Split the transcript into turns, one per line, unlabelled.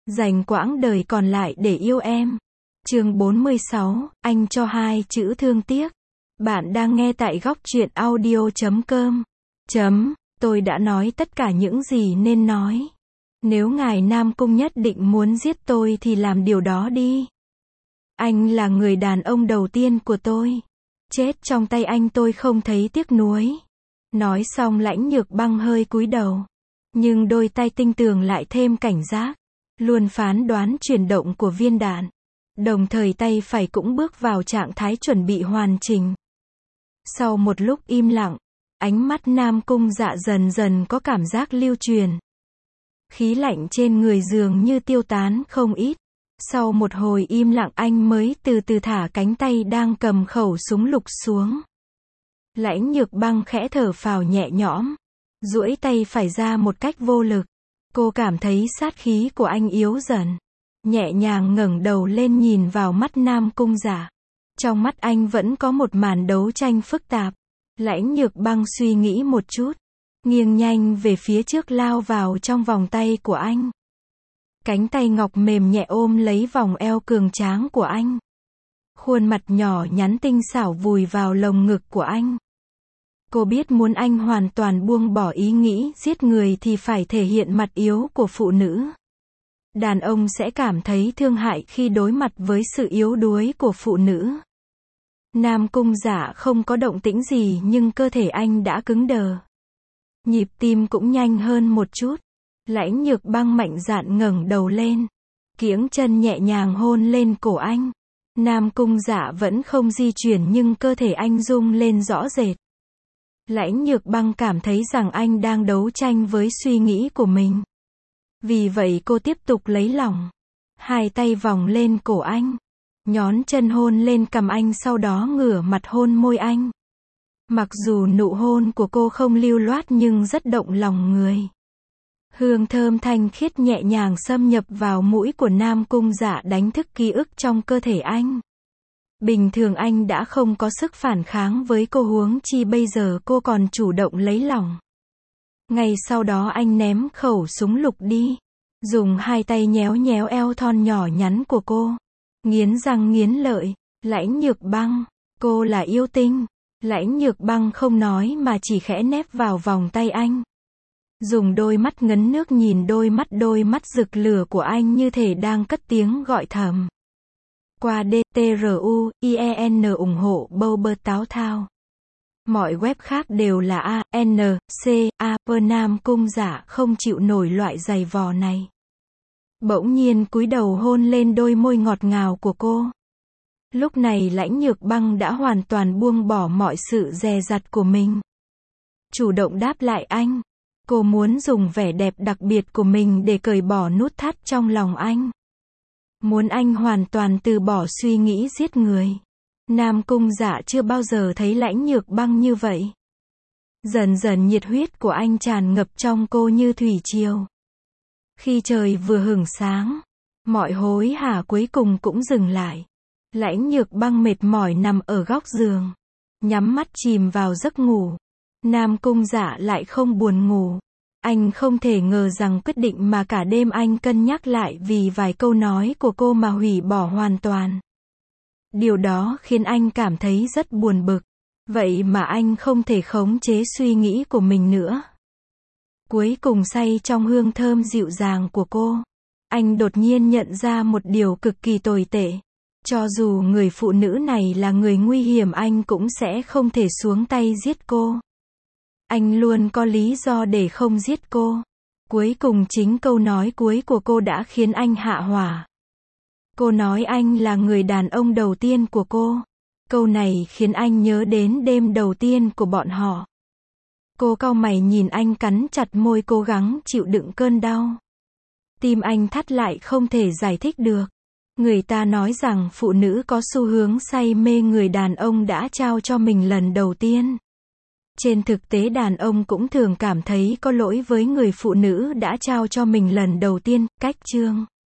Dành quãng đời còn lại để yêu em. Chương 46, anh cho 2 chữ thương tiếc. Bạn đang nghe tại góc truyện audio.com. Tôi đã nói tất cả những gì nên nói. Nếu ngài Nam Cung nhất định muốn giết tôi thì làm điều đó đi. Anh là người đàn ông đầu tiên của tôi. Chết trong tay anh tôi không thấy tiếc nuối. Nói xong Lãnh Nhược Băng hơi cúi đầu. Nhưng đôi tay tinh tường lại thêm cảnh giác. Luôn phán đoán chuyển động của viên đạn. Đồng thời tay phải cũng bước vào trạng thái chuẩn bị hoàn chỉnh. Sau một lúc im lặng, ánh mắt Nam Cung Dạ dần dần có cảm giác lưu truyền. Khí lạnh trên người dường như tiêu tán không ít. Sau một hồi im lặng anh mới từ từ thả cánh tay đang cầm khẩu súng lục xuống. Lãnh Nhược Băng khẽ thở phào nhẹ nhõm, duỗi tay phải ra một cách vô lực. Cô cảm thấy sát khí của anh yếu dần. Nhẹ nhàng ngẩng đầu lên nhìn vào mắt Nam Cung Dạ. Trong mắt anh vẫn có một màn đấu tranh phức tạp. Lãnh Nhược Băng suy nghĩ một chút, nghiêng nhanh về phía trước lao vào trong vòng tay của anh. Cánh tay ngọc mềm nhẹ ôm lấy vòng eo cường tráng của anh. Khuôn mặt nhỏ nhắn tinh xảo vùi vào lồng ngực của anh. Cô biết muốn anh hoàn toàn buông bỏ ý nghĩ giết người thì phải thể hiện mặt yếu của phụ nữ. Đàn ông sẽ cảm thấy thương hại khi đối mặt với sự yếu đuối của phụ nữ. Nam Cung Dạ không có động tĩnh gì nhưng cơ thể anh đã cứng đờ. Nhịp tim cũng nhanh hơn một chút. Lãnh Nhược Băng mạnh dạn ngẩng đầu lên. Kiễng chân nhẹ nhàng hôn lên cổ anh. Nam Cung Dạ vẫn không di chuyển nhưng cơ thể anh rung lên rõ rệt. Lãnh Nhược Băng cảm thấy rằng anh đang đấu tranh với suy nghĩ của mình. Vì vậy cô tiếp tục lấy lòng. Hai tay vòng lên cổ anh. Nhón chân hôn lên cằm anh sau đó ngửa mặt hôn môi anh. Mặc dù nụ hôn của cô không lưu loát nhưng rất động lòng người. Hương thơm thanh khiết nhẹ nhàng xâm nhập vào mũi của Nam Cung Dạ đánh thức ký ức trong cơ thể anh. Bình thường anh đã không có sức phản kháng với cô huống chi bây giờ cô còn chủ động lấy lòng. Ngay sau đó anh ném khẩu súng lục đi. Dùng hai tay nhéo nhéo eo thon nhỏ nhắn của cô. Nghiến răng nghiến lợi. Lãnh Nhược Băng, cô là yêu tinh. Lãnh Nhược Băng không nói mà chỉ khẽ nép vào vòng tay anh. Dùng đôi mắt ngấn nước nhìn đôi mắt rực lửa của anh như thể đang cất tiếng gọi thầm. Qua DTRU-IEN ủng hộ bầu bơ táo thao. Mọi web khác đều là A, N, C, A, Nam Cung Dạ không chịu nổi loại giày vò này. Bỗng nhiên cúi đầu hôn lên đôi môi ngọt ngào của cô. Lúc này Lãnh Nhược Băng đã hoàn toàn buông bỏ mọi sự dè dặt của mình. Chủ động đáp lại anh. Cô muốn dùng vẻ đẹp đặc biệt của mình để cởi bỏ nút thắt trong lòng anh. Muốn anh hoàn toàn từ bỏ suy nghĩ giết người. Nam Cung Dạ chưa bao giờ thấy Lãnh Nhược Băng như vậy. Dần dần nhiệt huyết của anh tràn ngập trong cô như thủy triều. Khi trời vừa hửng sáng, mọi hối hả cuối cùng cũng dừng lại. Lãnh Nhược Băng mệt mỏi nằm ở góc giường, nhắm mắt chìm vào giấc ngủ. Nam Cung Dạ lại không buồn ngủ. Anh không thể ngờ rằng quyết định mà cả đêm anh cân nhắc lại vì vài câu nói của cô mà hủy bỏ hoàn toàn. Điều đó khiến anh cảm thấy rất buồn bực. Vậy mà anh không thể khống chế suy nghĩ của mình nữa. Cuối cùng say trong hương thơm dịu dàng của cô, anh đột nhiên nhận ra một điều cực kỳ tồi tệ. Cho dù người phụ nữ này là người nguy hiểm anh cũng sẽ không thể xuống tay giết cô. Anh luôn có lý do để không giết cô. Cuối cùng chính câu nói cuối của cô đã khiến anh hạ hỏa. Cô nói anh là người đàn ông đầu tiên của cô. Câu này khiến anh nhớ đến đêm đầu tiên của bọn họ. Cô cau mày nhìn anh cắn chặt môi cố gắng chịu đựng cơn đau. Tim anh thắt lại không thể giải thích được. Người ta nói rằng phụ nữ có xu hướng say mê người đàn ông đã trao cho mình lần đầu tiên. Trên thực tế đàn ông cũng thường cảm thấy có lỗi với người phụ nữ đã trao cho mình lần đầu tiên. Cách chương